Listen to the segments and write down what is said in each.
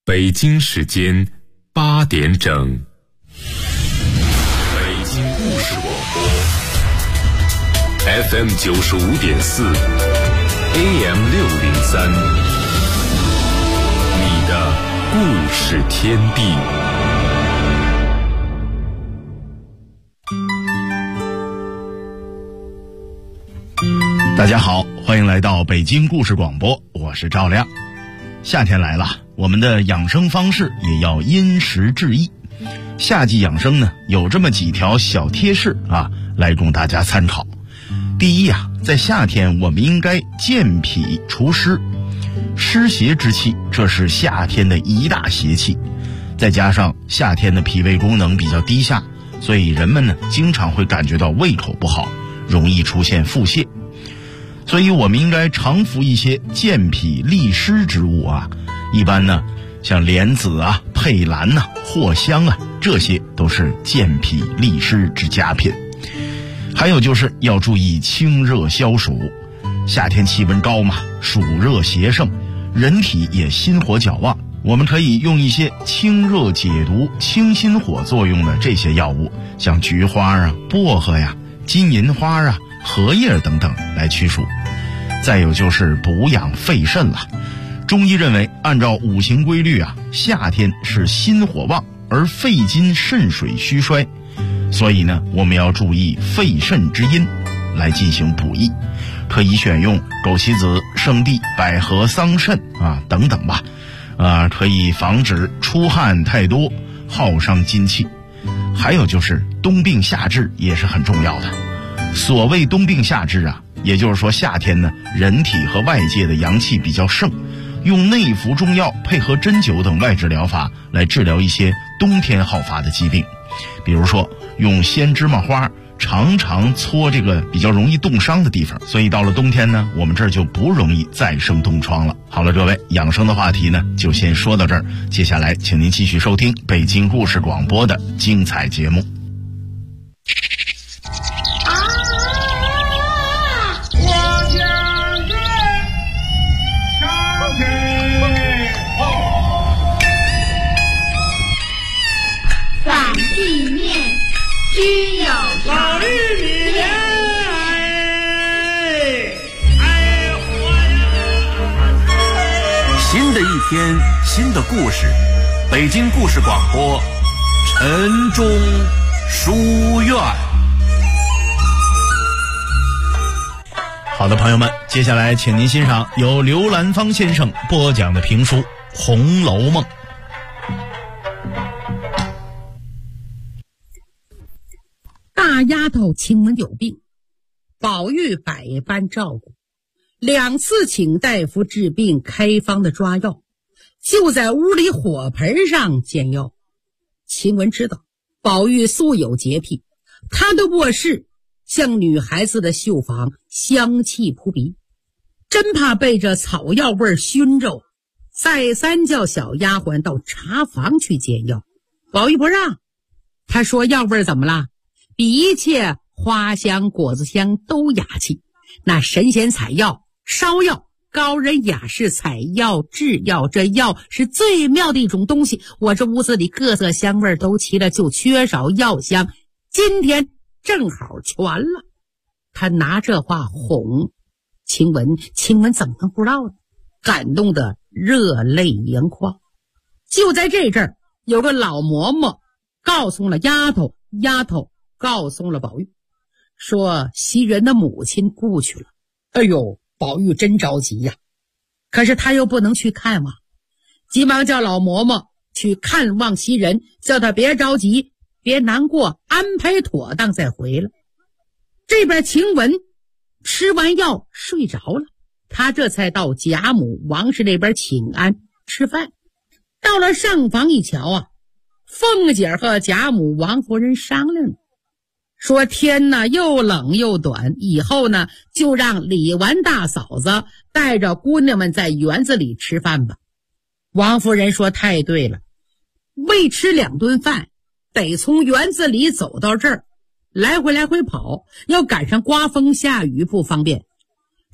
北京时间8点整，北京故事广播 FM 95.4 AM 603，你的故事天地。 大家好，欢迎来到北京故事广播，我是赵亮。夏天来了，我们的养生方式也要因时制宜。夏季养生呢，有这么几条小贴士来供大家参考。第一在夏天我们应该健脾除湿，湿邪之气，这是夏天的一大邪气。再加上夏天的脾胃功能比较低下，所以人们呢经常会感觉到胃口不好，容易出现腹泻。所以我们应该常服一些健脾利湿之物一般呢像莲子佩兰藿香这些都是健脾利湿之佳品。还有就是要注意清热消暑，夏天气温高嘛，暑热邪盛，人体也心火较旺，我们可以用一些清热解毒清心火作用的这些药物，像菊花薄荷金银花荷叶等等来驱暑。再有就是补养肺肾了。中医认为，按照五行规律夏天是心火旺，而肺金肾水虚衰，所以呢我们要注意肺肾之阴来进行补益，可以选用枸杞子、生地、百合、桑葚等等吧，可以防止出汗太多，耗伤精气。还有就是冬病夏治也是很重要的。所谓冬病夏治也就是说夏天呢人体和外界的阳气比较盛，用内服中药配合针灸等外治疗法来治疗一些冬天好发的疾病。比如说用鲜芝麻花常常搓这个比较容易冻伤的地方，所以到了冬天呢我们这儿就不容易再生冻疮了。好了，各位，养生的话题呢就先说到这儿，接下来请您继续收听北京故事广播的精彩节目。 老玉米莲， 新的一天，新的故事，北京故事广播，晨钟书院。 好的，朋友们，接下来请您欣赏由刘兰芳先生播讲的评书《红楼梦》。 大丫头晴雯有病，宝玉百般照顾，2次请大夫治病，开方的抓药，就在屋里火盆上煎药。晴雯知道宝玉素有洁癖，他的卧室像女孩子的绣房，香气扑鼻，真怕被这草药味熏着，再三叫小丫鬟到茶房去煎药。宝玉不让，他说药味怎么了？比一切花香果子香都雅气，那神仙采药烧药，高人雅士采药制药，这药是最妙的一种东西。我这屋子里各色香味都齐了，就缺少药香，今天正好全了。他拿这话哄晴雯，晴雯怎么能不知道呢？感动得热泪盈眶。就在这阵儿，有个老嬷嬷告诉了丫头，丫头告诉了宝玉，说袭人的母亲故去了。哎呦，宝玉真着急呀，可是他又不能去看望，急忙叫老嬷嬷去看望袭人，叫他别着急，别难过，安排妥当再回来。这边晴雯吃完药睡着了，他这才到贾母王氏那边请安吃饭。到了上房一瞧凤姐和贾母王夫人商量，说天呢又冷又短，以后呢就让李纨大嫂子带着姑娘们在园子里吃饭吧。王夫人说太对了，为吃2顿饭得从园子里走到这儿，来回跑，要赶上刮风下雨不方便。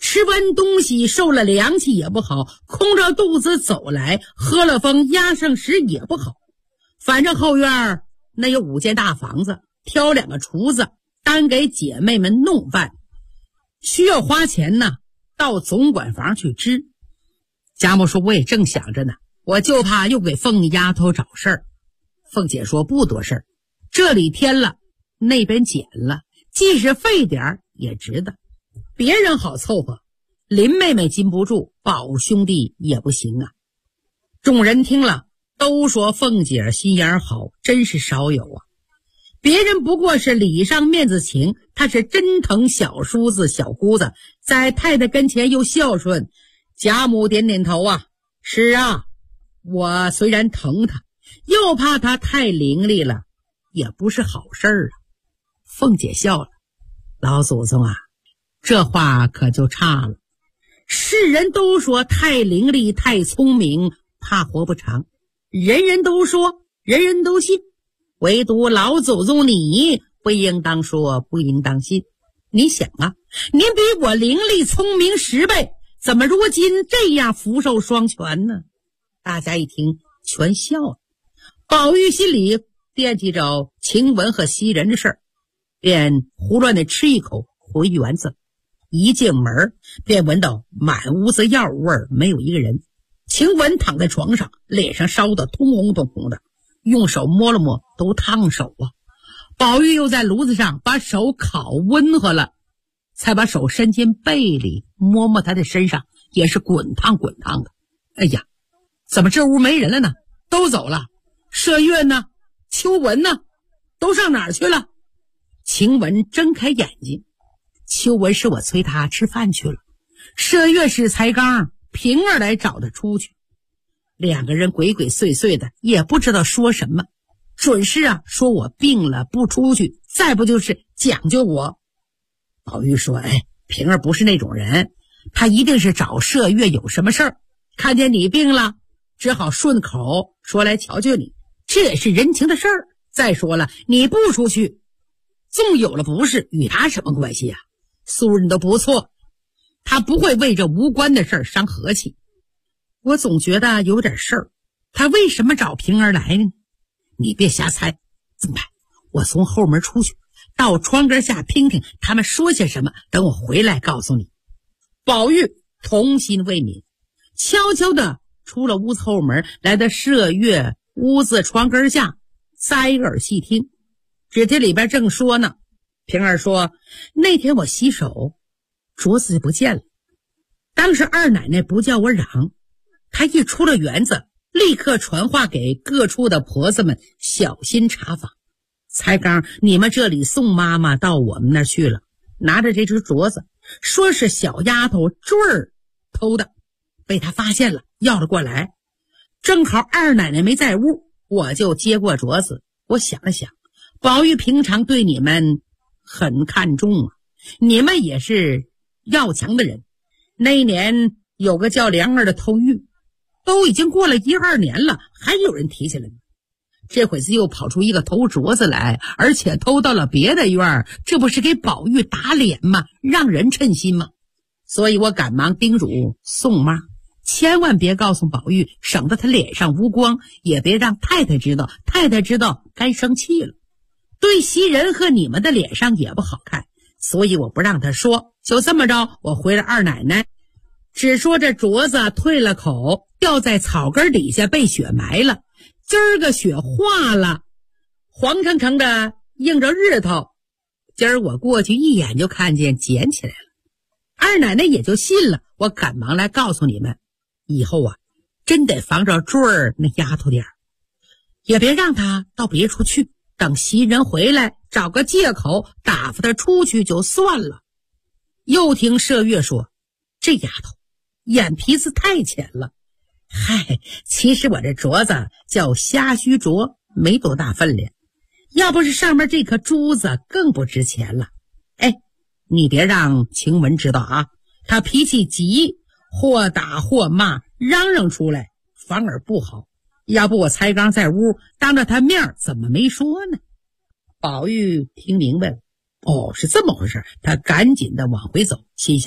吃完东西受了凉气也不好，空着肚子走来，喝了风压上食也不好。反正后院那有5间大房子，挑2个厨子，单给姐妹们弄饭，需要花钱呢，到总管房去支。贾母说我也正想着呢，我就怕又给凤丫头找事儿。凤姐说不多事儿，这里添了，那边减了，即使费点儿也值得，别人好凑合，林妹妹禁不住，宝兄弟也不行啊。众人听了都说凤姐心眼好，真是少有啊。别人不过是礼上面子情，她是真疼小叔子小姑子，在太太跟前又孝顺。贾母点点头啊，是啊，我虽然疼她，又怕她太伶俐了，也不是好事儿啊。凤姐笑了，老祖宗啊，这话可就差了。世人都说太伶俐太聪明怕活不长，人人都说，人人都信，唯独老祖宗你不应当说，不应当信。你想啊，您比我伶俐聪明10倍，怎么如今这样福寿双全呢？大家一听全笑了。宝玉心里惦记着晴雯和袭人的事儿，便胡乱的吃一口回园子。一进门便闻到满屋子药味儿，没有一个人。晴雯躺在床上，脸上烧得通红通红的，用手摸了摸都烫手啊。宝玉又在炉子上把手烤温和了，才把手伸进被里摸摸他的身上，也是滚烫滚烫的。哎呀，怎么这屋没人了呢？都走了。麝月呢？秋纹呢？都上哪儿去了？晴雯睁开眼睛，秋纹是我催他吃饭去了，麝月是才刚平儿来找他出去。2个人鬼鬼祟祟的，也不知道说什么，准是啊，说我病了不出去，再不就是讲究我。宝玉说，平儿不是那种人，他一定是找麝月有什么事儿，看见你病了，只好顺口说来瞧瞧你，这也是人情的事儿。再说了，你不出去，纵有了不是，与他什么关系啊？素人都不错，他不会为这无关的事儿伤和气。我总觉得有点事儿，他为什么找平儿来呢？你别瞎猜，这么办？我从后门出去，到窗根下听听他们说些什么，等我回来告诉你。宝玉童心未泯，悄悄地出了屋子后门，来到麝月屋子窗根下，塞耳细听。只听里边正说呢，平儿说，那天我洗手，镯子就不见了。当时二奶奶不叫我嚷，她一出了园子，立刻传话给各处的婆子们小心查访。才刚你们这里宋妈妈到我们那儿去了，拿着这只镯子，说是小丫头坠儿偷的，被她发现了，要了过来。正好二奶奶没在屋，我就接过镯子。我想了想，宝玉平常对你们很看重啊，你们也是要强的人。那一年有个叫梁儿的偷玉，都已经过了1、2年了，还有人提起来呢。这会子又跑出一个偷镯子来，而且偷到了别的院，这不是给宝玉打脸吗？让人称心吗？所以我赶忙叮嘱宋妈，千万别告诉宝玉，省得他脸上无光，也别让太太知道，太太知道该生气了，对袭人和你们的脸上也不好看。所以我不让他说，就这么着，我回了二奶奶，只说这镯子退了口，掉在草根底下被雪埋了，今儿个雪化了，黄澄澄的映着日头，今儿我过去一眼就看见捡起来了。二奶奶也就信了，我赶忙来告诉你们，以后啊，真得防着坠儿那丫头点儿，也别让她到别处去，等袭人回来找个借口打发她出去就算了。又听麝月说，这丫头眼皮子太浅了，嗨，其实我这镯子叫虾须镯，没多大分量，要不是上面这颗珠子更不值钱了。你别让晴雯知道啊，她脾气急，或打或骂，嚷嚷出来反而不好。要不我才刚在屋当着她面怎么没说呢？宝玉听明白了，是这么回事，他赶紧的往回走，心想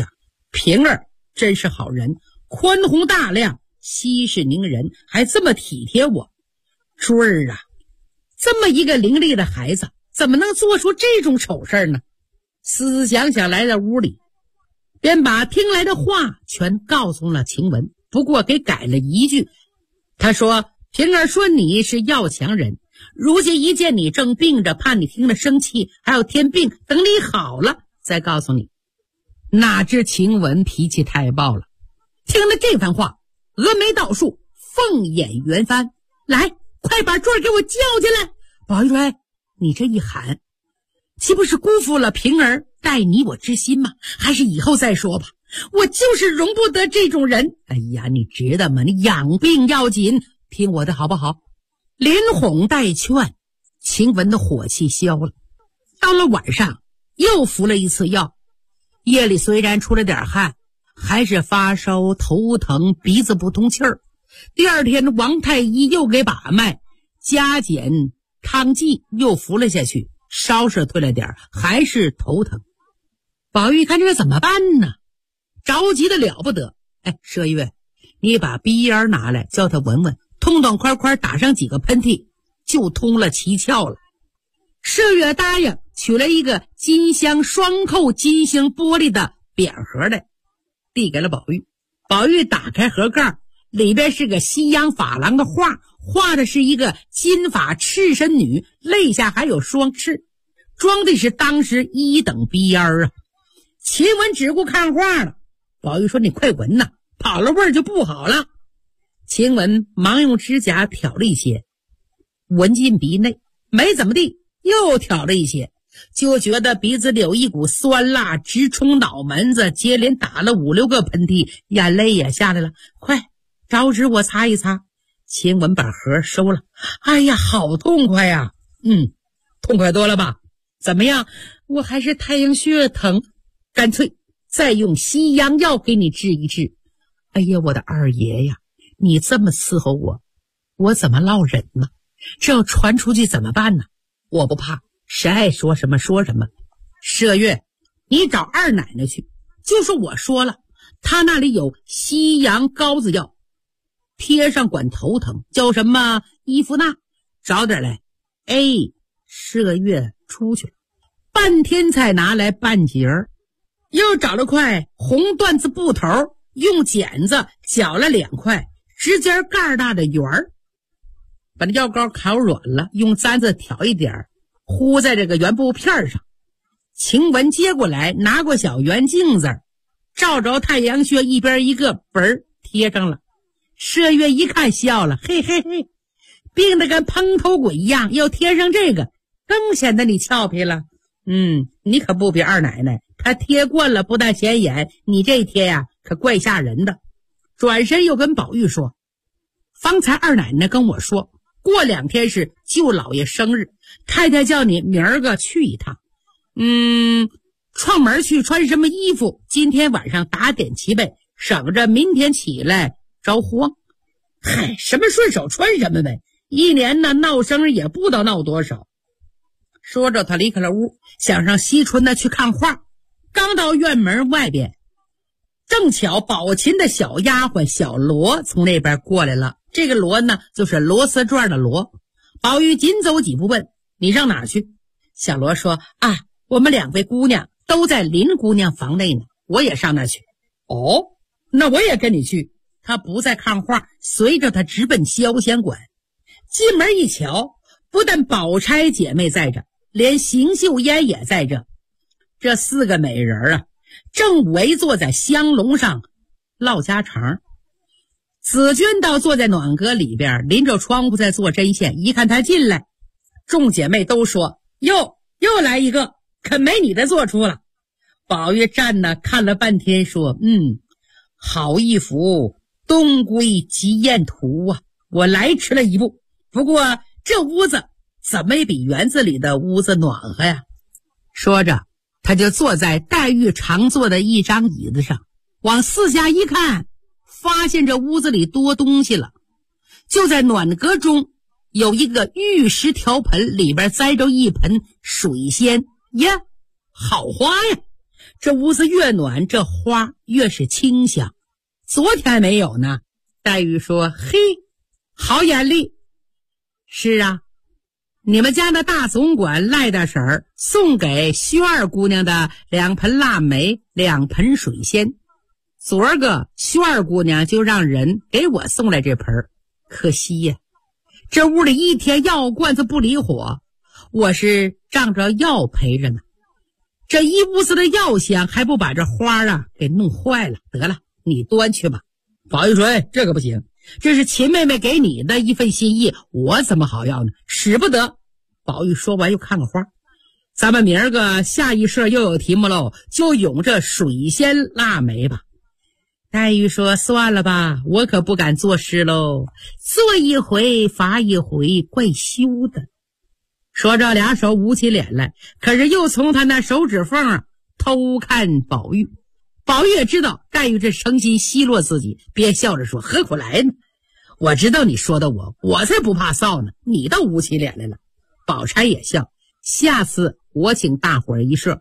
平儿真是好人，宽宏大量，息事宁人，还这么体贴我。珠儿啊，这么一个伶俐的孩子，怎么能做出这种丑事呢？思想想来到屋里，便把听来的话全告诉了晴雯，不过给改了一句。他说，平儿说你是要强人，如今一见你正病着，怕你听了生气，还要添病，等你好了再告诉你。哪知晴雯脾气太暴了，听了这番话，峨眉倒竖，凤眼圆翻，来，快把珠儿给我叫进来。宝玉说，哎，你这一喊，岂不是辜负了平儿待你我之心吗？还是以后再说吧，我就是容不得这种人。哎呀，你知道吗？你养病要紧，听我的好不好？连哄带劝，晴雯的火气消了。到了晚上又服了一次药，夜里虽然出了点汗，还是发烧头疼，鼻子不通气儿。第二天王太医又给把脉，加减汤剂又服了下去，稍是退了点，还是头疼。宝玉看这个怎么办呢？着急的了不得。哎，麝月，你把鼻烟拿来，叫他闻闻，痛痛快快打上几个喷嚏，就通了七窍了。麝月答应，取了一个金镶双扣金星玻璃的扁盒来，递给了宝玉。宝玉打开盒盖，里边是个西洋珐琅的画，画的是一个金发赤身女，肋下还有双翅，装的是当时一等鼻烟啊。晴雯只顾看画了，宝玉说，你快闻呐，跑了味儿就不好了。晴雯忙用指甲挑了一些，闻进鼻内，没怎么地，又挑了一些，就觉得鼻子里有一股酸辣直冲脑门子，接连打了5、6个喷嚏，眼泪也下来了。快找纸我擦一擦。晴雯把盒收了。哎呀，好痛快呀！痛快多了吧？怎么样？我还是太阳穴疼，干脆再用西洋药给你治一治。哎呀，我的二爷呀，你这么伺候我，我怎么落忍呢？这要传出去怎么办呢？我不怕，谁爱说什么说什么。麝月，你找二奶奶去，就说我说了，她那里有西洋膏子药，贴上管头疼，叫什么伊芙娜，找点来。哎，麝月出去了，半天才拿来半截儿，又找了块红缎子布头，用剪子绞了2块指尖盖大的圆儿，把那药膏烤软了，用簪子挑一点，糊在这个圆布片上。晴雯接过来，拿过小圆镜子，照着太阳穴一边一个本儿贴上了。麝月一看笑了，嘿嘿嘿，病得跟蓬头鬼一样，要贴上这个更显得你俏皮了。你可不比二奶奶，她贴惯了不但显眼，你这贴呀可怪吓人的。转身又跟宝玉说，方才二奶奶跟我说，过2天是舅老爷生日，太太叫你明儿个去一趟。串门去穿什么衣服，今天晚上打点齐备，省着明天起来着慌。嗨，什么顺手穿什么呗，一年呢闹生日也不知道闹多少。说着他离开了屋，想上惜春呢去看画。刚到院门外边，正巧宝琴的小丫鬟小罗从那边过来了。这个罗呢就是螺丝转的罗。宝玉紧走几步问，你上哪儿去？小罗说，我们2位姑娘都在林姑娘房内呢，我也上那儿去。哦，那我也跟你去。他不再看画，随着他直奔潇仙馆。进门一瞧，不但宝钗姐妹在这，连邢岫烟也在这。这4个美人啊，正围坐在香笼上唠家常。紫鹃倒坐在暖阁里边，临着窗户在做针线。一看他进来，众姐妹都说，又来一个，可没你的做出了。宝玉站呢看了半天说，好一幅东归极艳图啊，我来迟了一步。不过这屋子怎么也比园子里的屋子暖和呀。说着他就坐在黛玉常坐的一张椅子上，往四下一看，发现这屋子里多东西了。就在暖阁中有一个玉石条盆，里边栽着一盆水仙呀，好花呀。 这屋子越暖，这花越是清香。昨天没有呢。黛玉说：嘿，好眼力。是啊，你们家的大总管赖大婶儿送给薛二姑娘的2盆腊梅，2盆水仙，昨儿个薛二姑娘就让人给我送来这盆，可惜呀，这屋里一天药罐子不离火，我是仗着药陪着呢。这一屋子的药香还不把这花给弄坏了。得了，你端去吧。宝玉说：这个不行，这是秦妹妹给你的一份心意，我怎么好要呢？使不得。宝玉说完又看看花，咱们明儿个下一社又有题目喽，就咏这水仙腊梅吧。黛玉说：算了吧，我可不敢作诗喽，做一回罚一回，怪羞的。说着俩手捂起脸来，可是又从他那手指缝偷看宝玉。宝玉也知道黛玉这诚心奚落自己，便笑着说：何苦来呢？我知道你说的我才不怕臊呢，你倒捂起脸来了。宝钗也笑，下次我请大伙儿一社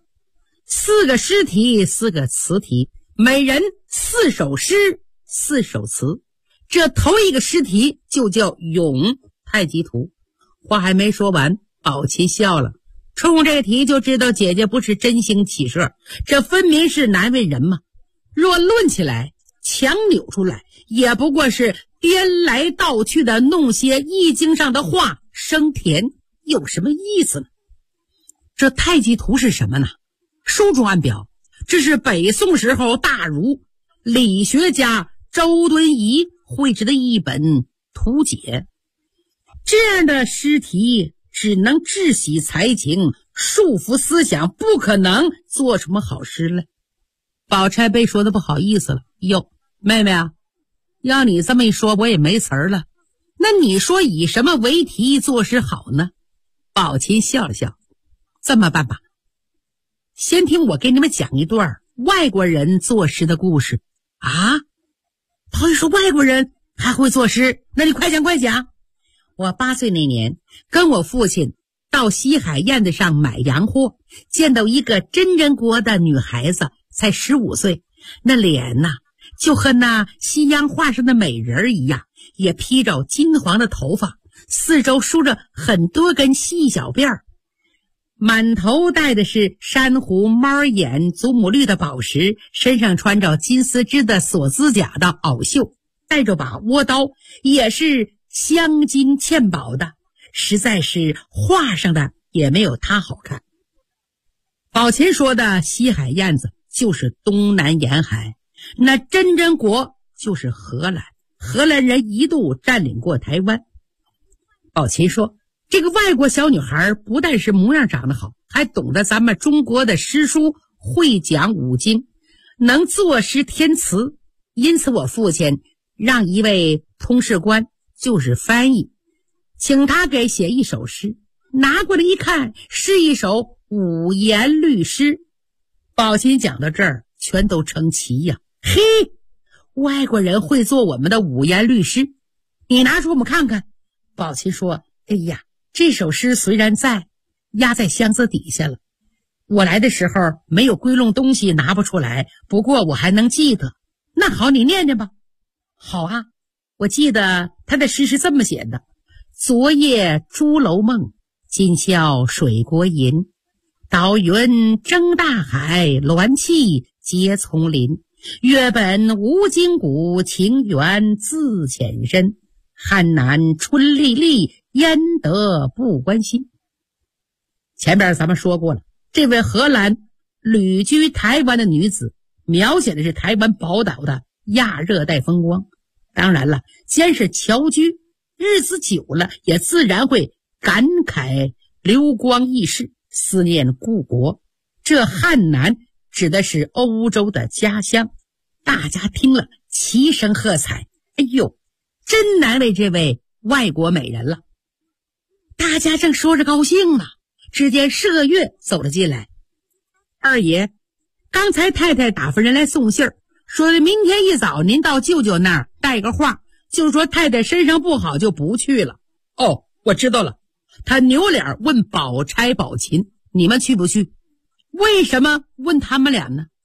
，4个诗题，4个词题，每人4首诗，4首词。这头一个诗题就叫咏太极图。话还没说完，宝琴笑了，冲这个题就知道姐姐不是真心起社，这分明是难为人嘛。若论起来，强扭出来，也不过是颠来倒去的弄些易经上的话生填，有什么意思呢？这太极图是什么呢？书中暗表，这是北宋时候大儒理学家周敦颐绘制的一本图解。这样的诗题只能窒息才情，束缚思想，不可能做什么好诗来。宝钗被说的不好意思了，哟，妹妹啊，要你这么一说，我也没词儿了。那你说以什么为题作诗好呢？宝琴笑了笑，这么办吧，先听我给你们讲一段外国人作诗的故事啊。宝玉说：外国人还会作诗？那你快讲快讲。我8岁那年，跟我父亲到西海燕子上买洋货，见到一个真国的女孩子，才15岁，那脸就和那西洋画上的美人一样，也披着金黄的头发，四周梳着很多根细小辫儿，满头戴的是珊瑚、猫眼、祖母绿的宝石，身上穿着金丝织的锁指甲的袄袖，带着把倭刀，也是镶金嵌宝的，实在是画上的也没有他好看。宝琴说的西海燕子就是东南沿海，那真国就是荷兰，荷兰人一度占领过台湾。宝琴说，这个外国小女孩不但是模样长得好，还懂得咱们中国的诗书，会讲五经，能作诗填词，因此我父亲让一位通事官，就是翻译，请他给写一首诗，拿过来一看，是一首五言律诗。宝琴讲到这儿，全都称奇呀，嘿，外国人会做我们的五言律诗，你拿出我们看看。宝琴说，哎呀，这首诗虽然压在箱子底下了，我来的时候没有归拢东西，拿不出来，不过我还能记得。那好，你念念吧。好啊，我记得他的诗是这么写的：昨夜朱楼梦，今宵水国银。岛云争大海，鸾气结丛林。月本无筋骨，情缘自浅深。汉南春丽丽，焉得不关心。前边咱们说过了，这位荷兰旅居台湾的女子，描写的是台湾宝岛的亚热带风光。当然了，既然是侨居，日子久了，也自然会感慨流光易逝，思念故国。这汉南指的是欧洲的家乡。大家听了齐声喝彩，哎呦，真难为这位外国美人了。大家正说着高兴呢，只见麝月走了进来。二爷，刚才太太打发人来送信儿，说明天一早您到舅舅那儿带个话，就说太太身上不好就不去了。哦，我知道了。他扭脸问宝钗、宝琴，你们去不去？为什么问他们俩呢？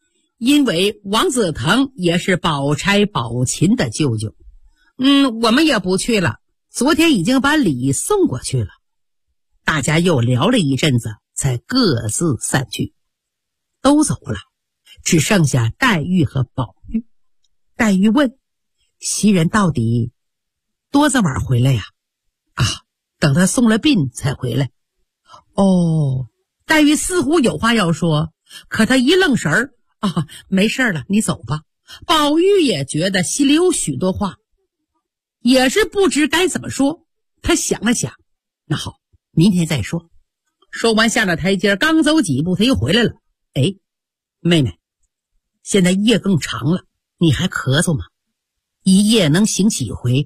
因为王子腾也是宝钗、宝琴的舅舅。我们也不去了，昨天已经把礼送过去了。大家又聊了一阵子，才各自散去。都走了，只剩下黛玉和宝玉。黛玉问：袭人到底多早晚回来呀？等他送了殡才回来。黛玉似乎有话要说，可她一愣神儿，没事了，你走吧。宝玉也觉得心里有许多话，也是不知该怎么说。他想了想，那好，明天再说。说完下了台阶，刚走几步他又回来了。妹妹，现在夜更长了，你还咳嗽吗？一夜能醒几回？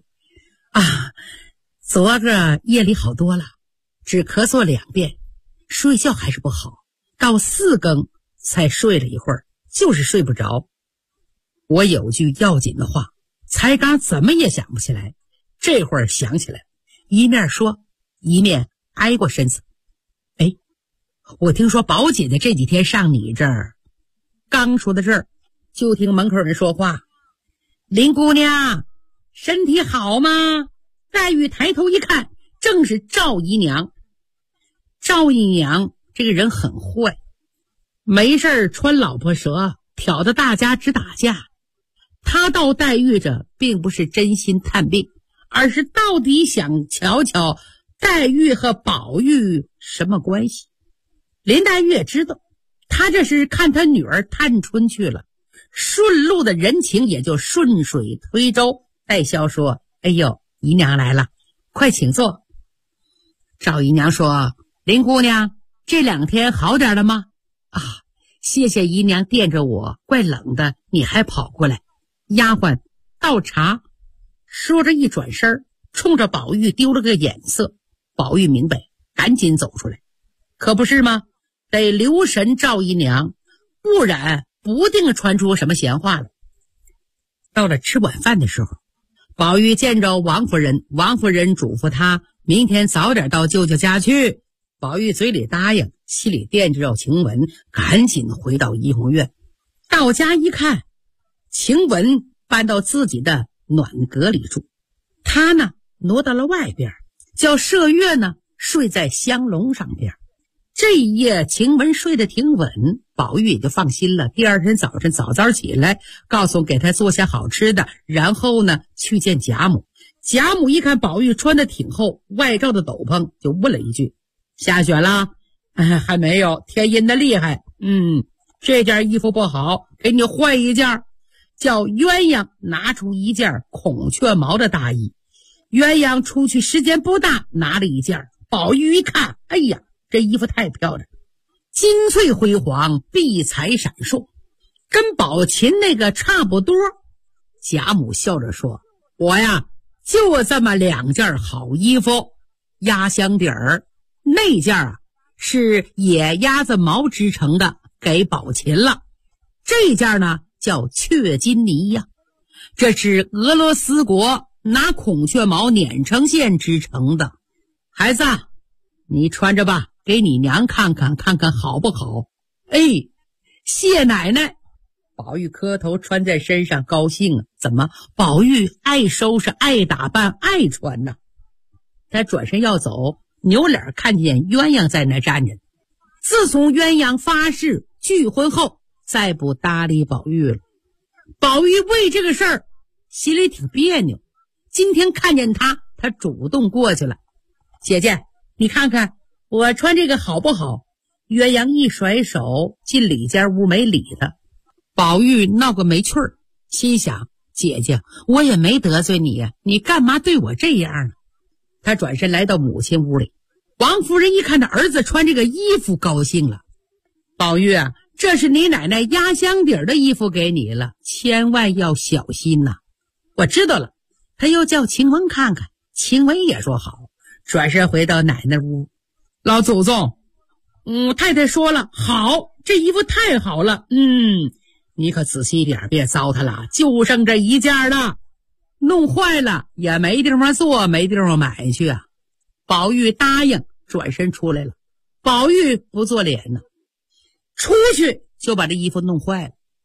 昨个夜里好多了，只咳嗽2遍，睡觉还是不好，到4更才睡了一会儿，就是睡不着。我有句要紧的话，才刚怎么也想不起来，这会儿想起来，一面说一面挨过身子。我听说宝姐姐这几天上你这儿。刚说到这儿，就听门口人说话：林姑娘，身体好吗？黛玉抬头一看，正是赵姨娘。赵姨娘这个人很坏，没事穿老婆蛇，挑得大家直打架。她到黛玉这并不是真心探病，而是到底想瞧瞧黛玉和宝玉什么关系。林黛玉也知道，她这是看她女儿探春去了，顺路的人情也就顺水推舟，带笑说：姨娘来了，快请坐。赵姨娘说：林姑娘这2天好点了吗？谢谢姨娘惦着我，怪冷的你还跑过来。丫鬟倒茶。说着一转身，冲着宝玉丢了个眼色。宝玉明白，赶紧走出来。可不是吗？得留神赵姨娘，不然不定传出什么闲话来。到了吃晚饭的时候，宝玉见着王夫人，王夫人嘱咐他明天早点到舅舅家去。宝玉嘴里答应，心里惦着晴雯，赶紧回到怡红院。到家一看，晴雯搬到自己的暖阁里住，他呢挪到了外边，叫麝月呢睡在香笼上边。这一夜晴雯睡得挺稳，宝玉也就放心了。第二天早晨早早起来，告诉给他做些好吃的，然后呢去见贾母。贾母一看宝玉穿得挺厚，外罩的斗篷，就问了一句：下雪了？还没有，天阴的厉害。这件衣服不好，给你换一件。叫鸳鸯拿出一件孔雀毛的大衣。鸳鸯出去时间不大，拿了一件。宝玉一看，这衣服太漂亮，金翠辉煌，碧彩闪烁，跟宝琴那个差不多。贾母笑着说：我呀就这么2件好衣服，压箱底儿那件是野鸭子毛织成的，给宝琴了。这件呢叫雀金呢呀，这是俄罗斯国拿孔雀毛碾成线织成的。孩子，你穿着吧，给你娘看看好不好？谢奶奶。宝玉磕头穿在身上，高兴啊！怎么宝玉爱收拾爱打扮爱穿呢？他转身要走，扭脸看见鸳鸯在那站着。自从鸳鸯发誓拒婚后，再不搭理宝玉了。宝玉为这个事儿心里挺别扭，今天看见他主动过去了。姐姐，你看看我穿这个好不好？鸳鸯一甩手进里间屋没理他。宝玉闹个没趣儿，心想：姐姐，我也没得罪你呀，你干嘛对我这样呢？他转身来到母亲屋里。王夫人一看他儿子穿这个衣服，高兴了。宝玉啊，这是你奶奶压箱底的衣服给你了，千万要小心呐。我知道了。他又叫晴雯看看，晴雯也说好，转身回到奶奶屋。老祖宗，太太说了，好，这衣服太好了，你可仔细一点，别糟蹋了，就剩这一件了，弄坏了也没地方做，没地方买去啊。宝玉答应，转身出来了。宝玉不做脸呢，出去就把这衣服弄坏了。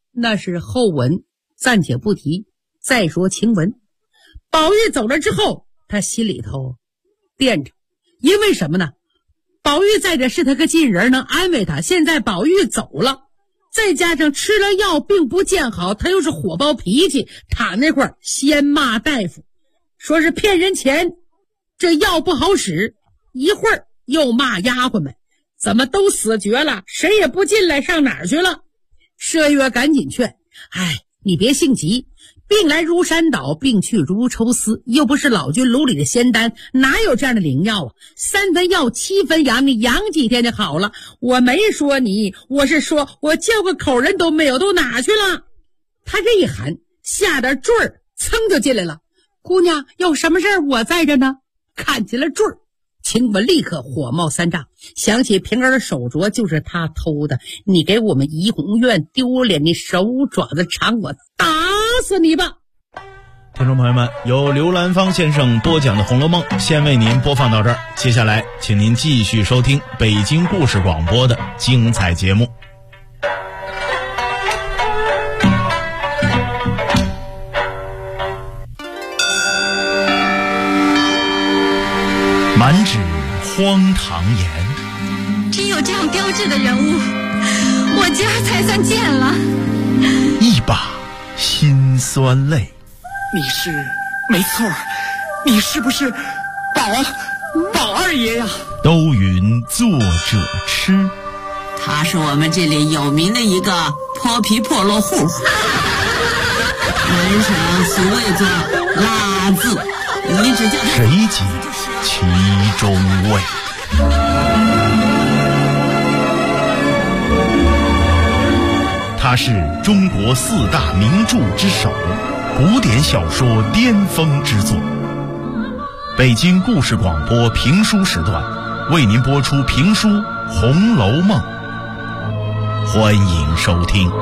那是后文，暂且不提。再说晴雯，宝玉走了之后，他心里头惦着，因为什么呢？宝玉在这是他个近人，能安慰他。现在宝玉走了，再加上吃了药并不见好，他又是火爆脾气，躺那块儿先骂大夫，说是骗人钱，这药不好使，一会儿又骂丫鬟们怎么都死绝了，谁也不进来，上哪儿去了？麝月赶紧劝，你别性急，病来如山倒，病去如抽丝，又不是老君炉里的仙丹，哪有这样的灵药啊？3分药7分养，你养几天就好了。我没说你，我是说我叫个口人都没有，都哪去了？他这一喊，下点坠儿噌就进来了。姑娘有什么事儿？我在这呢。看见了坠儿，晴雯立刻火冒三丈，想起平儿的手镯就是他偷的，你给我们怡红院丢脸，你手爪子长，我打死你吧！ 听众朋友们，由刘兰芳先生播讲的《红楼梦》先为您播放到这儿，接下来请您继续收听北京故事广播的精彩节目。满纸荒唐言， 只有这样标致的人物，我今儿才算见了。 一把辛酸泪。 你是没错，你是不是宝二爷呀？ 都云作者痴， 他是我们这里有名的一个泼皮破落户，门上俗谓作拉字，你只叫他谁解其中味？他是中国4大名著之首，古典小说巅峰之作。北京故事广播评书时段为您播出评书《红楼梦》，欢迎收听。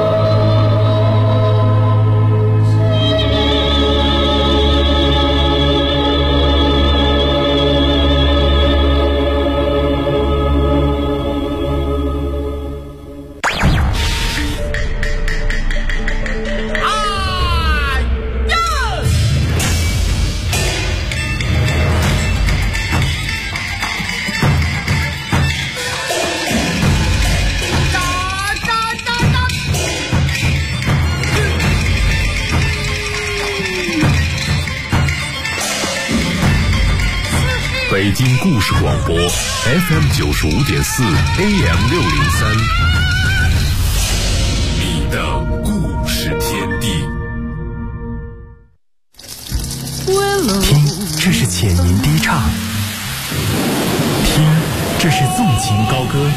北京故事广播 FM95.4 AM603， 你的故事天地。 听，这是浅吟低唱；听，这是纵情高歌；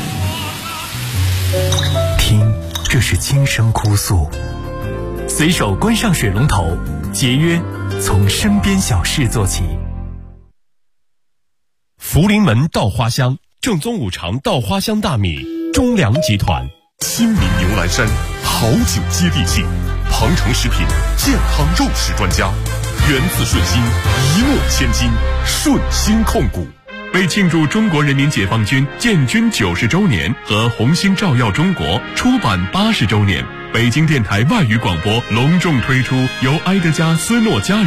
听，这是轻声哭诉。随手关上水龙头，节约从身边小事做起。 福临门稻花香，正宗五常稻花香大米，中粮集团。新民牛栏山，好酒接地气。鹏城食品健康肉食专家，源自顺心，一诺千金，顺心控股。为庆祝中国人民解放军建军90周年和红星照耀中国出版80周年，北京电台外语广播隆重推出由埃德加·斯诺家